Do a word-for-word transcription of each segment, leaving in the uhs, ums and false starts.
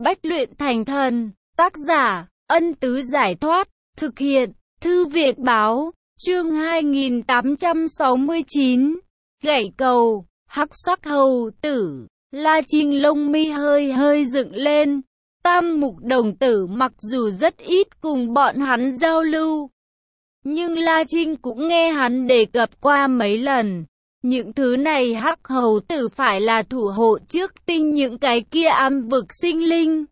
Bách luyện thành thần. Tác giả, Ân Tứ Giải Thoát. Thực hiện, Thư viện Báo. Chương hai nghìn tám trăm sáu mươi chín. Gãy cầu. Hắc sắc hầu tử. La Trinh lông mi hơi hơi dựng lên. Tam mục đồng tử mặc dù rất ít cùng bọn hắn giao lưu, nhưng La Trinh cũng nghe hắn đề cập qua mấy lần. Những thứ này hắc hầu tử phải là thủ hộ trước tinh những cái kia am vực sinh linh,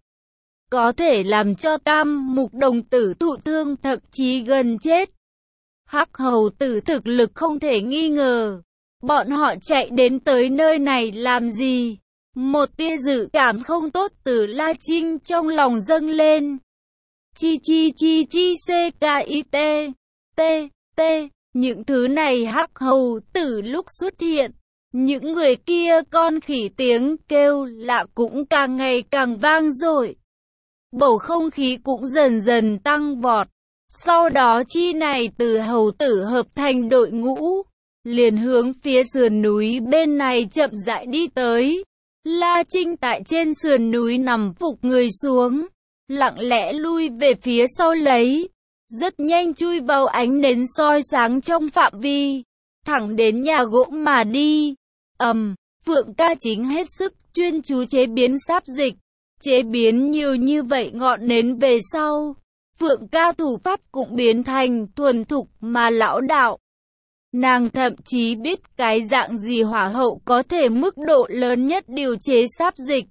có thể làm cho tam mục đồng tử thụ thương thậm chí gần chết. Hắc hầu tử thực lực không thể nghi ngờ. Bọn họ chạy đến tới nơi này làm gì? Một tia dự cảm không tốt từ La Trinh trong lòng dâng lên. Chi chi chi chi c k i t t t. Những thứ này hắc hầu tử lúc xuất hiện, những người kia con khỉ tiếng kêu lạ cũng càng ngày càng vang dội. Bầu không khí cũng dần dần tăng vọt. Sau đó chi này từ hầu tử hợp thành đội ngũ, liền hướng phía sườn núi bên này chậm rãi đi tới. La Trinh tại trên sườn núi nằm phục người xuống, lặng lẽ lui về phía sau lấy, rất nhanh chui vào ánh nến soi sáng trong phạm vi, thẳng đến nhà gỗ mà đi. Ầm, um, Phượng ca chính hết sức chuyên chú chế biến sáp dịch, chế biến nhiều như vậy ngọn nến về sau, Phượng ca thủ pháp cũng biến thành thuần thục mà lão đạo. Nàng thậm chí biết cái dạng gì hỏa hậu có thể mức độ lớn nhất điều chế sáp dịch.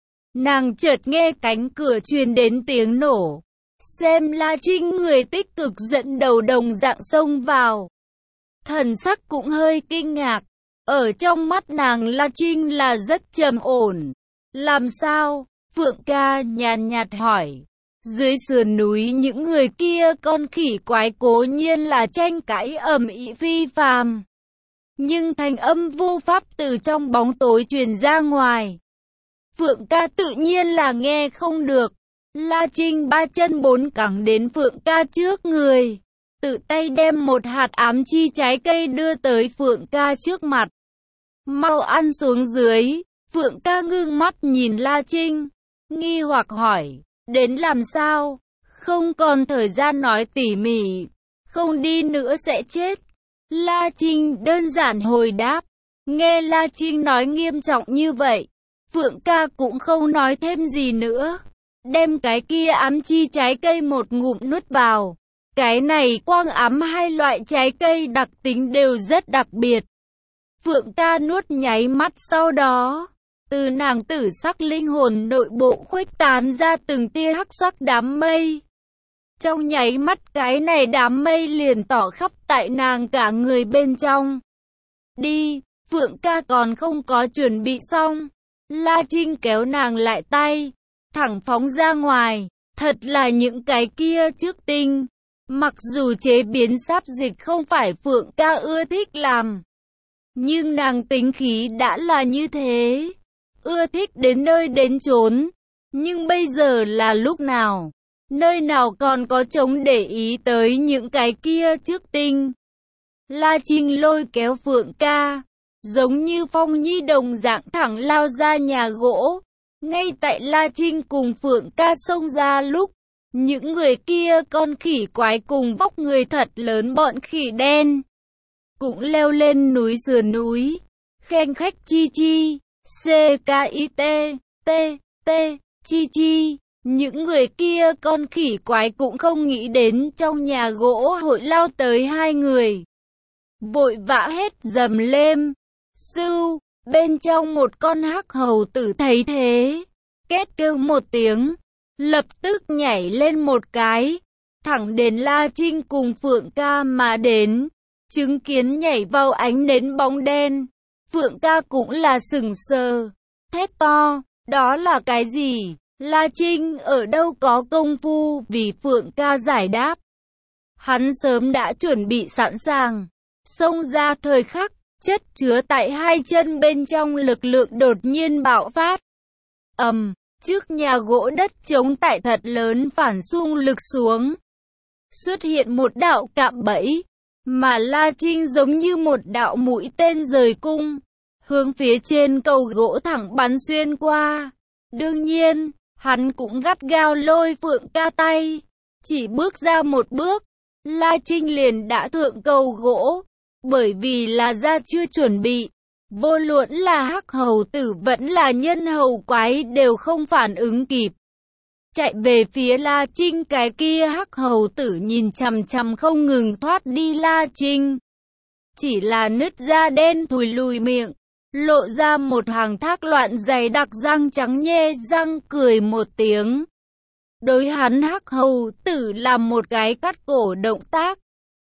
Nàng chợt nghe cánh cửa truyền đến tiếng nổ. Xem La Trinh người tích cực dẫn đầu đồng dạng xông vào. Thần sắc cũng hơi kinh ngạc. Ở trong mắt nàng La Trinh là rất trầm ổn. Làm sao? Phượng ca nhàn nhạt hỏi. Dưới sườn núi những người kia con khỉ quái cố nhiên là tranh cãi ầm ĩ phi phàm, nhưng thanh âm vô pháp từ trong bóng tối truyền ra ngoài. Phượng ca tự nhiên là nghe không được. La Trinh ba chân bốn cẳng đến Phượng ca trước người, tự tay đem một hạt ám chi trái cây đưa tới Phượng ca trước mặt. Mau ăn xuống dưới. Phượng ca ngưng mắt nhìn La Trinh, nghi hoặc hỏi. Đến làm sao? Không còn thời gian nói tỉ mỉ. Không đi nữa sẽ chết. La Trinh đơn giản hồi đáp. Nghe La Trinh nói nghiêm trọng như vậy, Phượng ca cũng không nói thêm gì nữa. Đem cái kia ám chi trái cây một ngụm nuốt vào. Cái này quang ám hai loại trái cây đặc tính đều rất đặc biệt. Phượng ca nuốt nháy mắt sau đó, từ nàng tử sắc linh hồn nội bộ khuếch tán ra từng tia hắc sắc đám mây. Trong nháy mắt cái này đám mây liền tỏ khắp tại nàng cả người bên trong. Đi, Phượng ca còn không có chuẩn bị xong. La Trinh kéo nàng lại tay, thẳng phóng ra ngoài. Thật là những cái kia trước tinh. Mặc dù chế biến sáp dịch không phải Phượng ca ưa thích làm, nhưng nàng tính khí đã là như thế. Ưa thích đến nơi đến chốn. Nhưng bây giờ là lúc nào? Nơi nào còn có trống để ý tới những cái kia trước tinh? La Trinh lôi kéo Phượng ca, giống như phong nhi đồng dạng thẳng lao ra nhà gỗ. Ngay tại La Trinh cùng Phượng ca xông ra lúc, những người kia con khỉ quái cùng vóc người thật lớn bọn khỉ đen cũng leo lên núi sườn núi, khen khách chi chi. C K I T T T chi chi. Những người kia con khỉ quái cũng không nghĩ đến trong nhà gỗ hội lao tới hai người, vội vã hết dầm lên. Sưu, bên trong một con hắc hầu tử thấy thế, két kêu một tiếng, lập tức nhảy lên một cái, thẳng đến La Trinh cùng Phượng ca mà đến. Chứng kiến nhảy vào ánh nến bóng đen, Phượng ca cũng là sừng sờ, thét to, đó là cái gì? La Trinh ở đâu có công phu vì Phượng ca giải đáp. Hắn sớm đã chuẩn bị sẵn sàng, xông ra thời khắc, chất chứa tại hai chân bên trong lực lượng đột nhiên bạo phát. Ầm, um, trước nhà gỗ đất trống tại thật lớn phản xung lực xuống. Xuất hiện một đạo cạm bẫy, mà La Trinh giống như một đạo mũi tên rời cung, hướng phía trên cầu gỗ thẳng bắn xuyên qua. Đương nhiên, Hắn cũng gắt gao lôi Phượng Ca tay. Chỉ bước ra một bước, La Trinh liền đã thượng cầu gỗ. Bởi vì là ra chưa chuẩn bị, vô luận là Hắc Hầu Tử vẫn là Nhân Hầu Quái đều không phản ứng kịp. Chạy về phía La Trinh, cái kia Hắc Hầu Tử nhìn chằm chằm không ngừng thoát đi La Trinh. Chỉ là nứt ra đen thùi lùi miệng, lộ ra một hàng thác loạn dày đặc răng trắng, nhe răng cười một tiếng. Đối hắn Hắc Hầu Tử làm một cái cắt cổ động tác.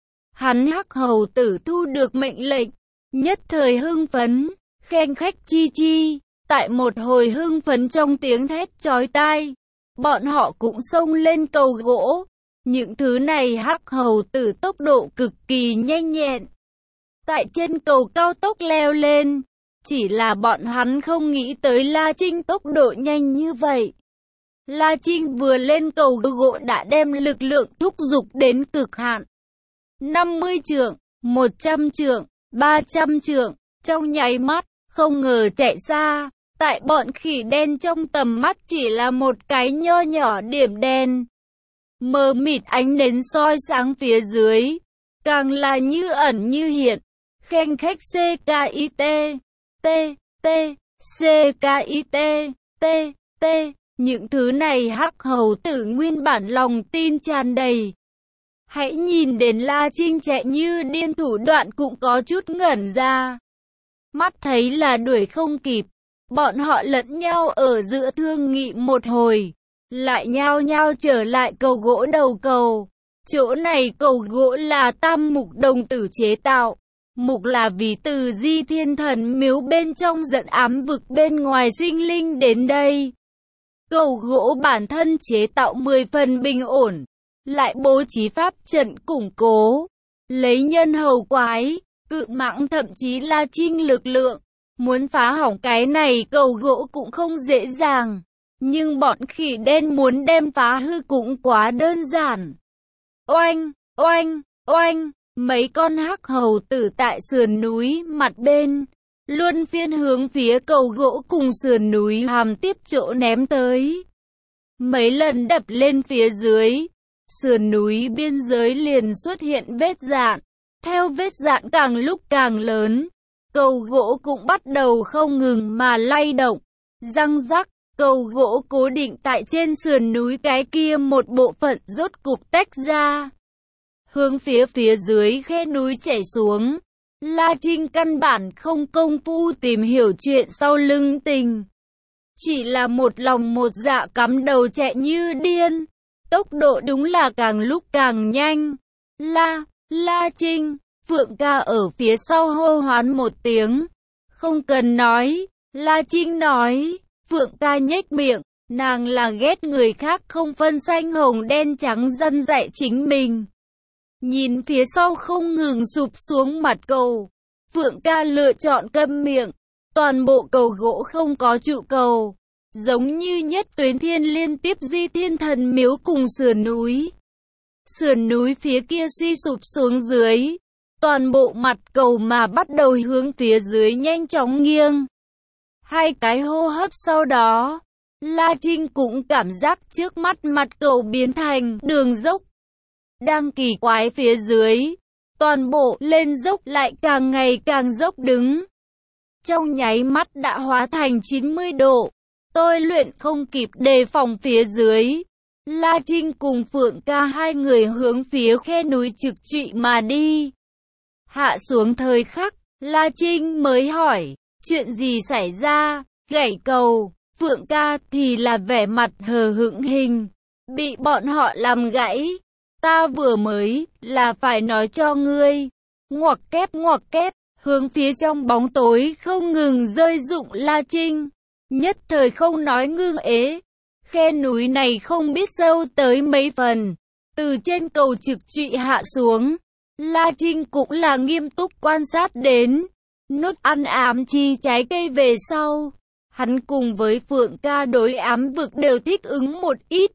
Hắn Hắc Hầu Tử thu được mệnh lệnh, nhất thời hưng phấn, khen khách chi chi. Tại một hồi hưng phấn trong tiếng thét chói tai, bọn họ cũng xông lên cầu gỗ. Những thứ này Hắc Hầu Tử tốc độ cực kỳ nhanh nhẹn, tại trên cầu cao tốc leo lên. Chỉ là bọn hắn không nghĩ tới La Trinh tốc độ nhanh như vậy. La Trinh vừa lên cầu gỗ đã đem lực lượng thúc giục đến cực hạn. năm mươi trượng, một trăm trượng, ba trăm trượng, trong nháy mắt, không ngờ chạy xa. Tại bọn khỉ đen trong tầm mắt chỉ là một cái nho nhỏ điểm đen. Mờ mịt ánh nến soi sáng phía dưới, càng là như ẩn như hiện. Khen khách xê ca i tê, T, T, xê ca i tê, T, T. Những thứ này Hắc Hầu Tử nguyên bản lòng tin tràn đầy. Hãy nhìn đến La Trinh chạy như điên, thủ đoạn cũng có chút ngẩn ra. Mắt thấy là đuổi không kịp, bọn họ lẫn nhau ở giữa thương nghị một hồi, lại nhao nhao trở lại cầu gỗ đầu cầu. Chỗ này cầu gỗ là tam mục đồng tử chế tạo. Mục là vì từ Di Thiên Thần miếu bên trong dẫn ám vực bên ngoài sinh linh đến đây. Cầu gỗ bản thân chế tạo mười phần bình ổn, lại bố trí pháp trận củng cố, lấy Nhân Hầu Quái, Cự Mãng thậm chí La Trinh lực lượng, muốn phá hỏng cái này cầu gỗ cũng không dễ dàng. Nhưng bọn khỉ đen muốn đem phá hư cũng quá đơn giản. Oanh, oanh, oanh, mấy con Hắc Hầu Tử tại sườn núi mặt bên, luân phiên hướng phía cầu gỗ cùng sườn núi hàm tiếp chỗ ném tới. Mấy lần đập lên phía dưới, sườn núi biên giới liền xuất hiện vết dạn. Theo vết dạn càng lúc càng lớn, cầu gỗ cũng bắt đầu không ngừng mà lay động. Răng rắc, cầu gỗ cố định tại trên sườn núi cái kia một bộ phận rốt cục tách ra, hướng phía phía dưới khe núi chảy xuống. La Trinh căn bản không công phu tìm hiểu chuyện sau lưng tình, chỉ là một lòng một dạ cắm đầu chạy như điên. Tốc độ đúng là càng lúc càng nhanh. La, La Trinh, Phượng Ca ở phía sau hô hoán một tiếng. Không cần nói, La Trinh nói. Phượng Ca nhếch miệng, nàng là ghét người khác không phân xanh hồng đen trắng dân dạy chính mình. Nhìn phía sau không ngừng sụp xuống mặt cầu, Phượng Ca lựa chọn câm miệng. Toàn bộ cầu gỗ không có trụ cầu, giống như nhất tuyến thiên liên tiếp Di Thiên Thần miếu cùng sườn núi. Sườn núi phía kia suy sụp xuống dưới, toàn bộ mặt cầu mà bắt đầu hướng phía dưới nhanh chóng nghiêng. Hai cái hô hấp sau đó, La Trinh cũng cảm giác trước mắt mặt cầu biến thành đường dốc. Đang kỳ quái phía dưới, toàn bộ lên dốc lại càng ngày càng dốc đứng. Trong nháy mắt đã hóa thành chín mươi độ. Tôi luyện không kịp đề phòng phía dưới. La Trinh cùng Phượng Ca hai người hướng phía khe núi trực trụy mà đi. Hạ xuống thời khắc, La Trinh mới hỏi, chuyện gì xảy ra? Gãy cầu. Phượng Ca thì là vẻ mặt hờ hững hình, bị bọn họ làm gãy. Ta vừa mới là phải nói cho ngươi. Ngoặc kép ngoặc kép, hướng phía trong bóng tối không ngừng rơi rụng La Trinh. Nhất thời không nói ngưng ế. Khe núi này không biết sâu tới mấy phần. Từ trên cầu trực trụy hạ xuống, La Trinh cũng là nghiêm túc quan sát đến. Nốt ăn ám chi trái cây về sau, hắn cùng với Phượng Ca đối ám vực đều thích ứng một ít.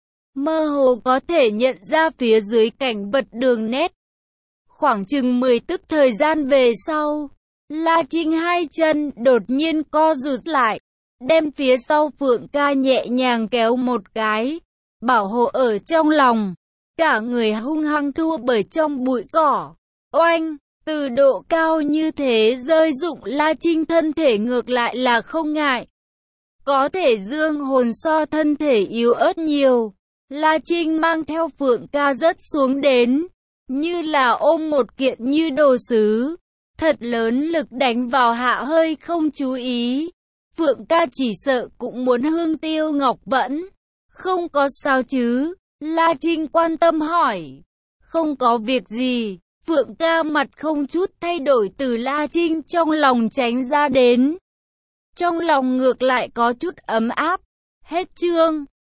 Mơ hồ có thể nhận ra phía dưới cảnh vật đường nét. Khoảng chừng mười tức thời gian về sau, La Trinh hai chân đột nhiên co rụt lại. đem phía sau Phượng Ca nhẹ nhàng kéo một cái, bảo hộ ở trong lòng. Cả người hung hăng thua bởi trong bụi cỏ. Oanh! Từ độ cao như thế rơi dụng La Trinh thân thể ngược lại là không ngại. Có thể dương hồn so thân thể yếu ớt nhiều. La Trinh mang theo Phượng Ca rớt xuống đến, như là ôm một kiện như đồ sứ. Thật lớn lực đánh vào hạ hơi không chú ý. Phượng Ca chỉ sợ cũng muốn hương tiêu ngọc vẫn. Không có sao chứ? La Trinh quan tâm hỏi. Không có việc gì. Phượng Ca mặt không chút thay đổi từ La Trinh trong lòng tránh ra đến. Trong lòng ngược lại có chút ấm áp. Hết chương.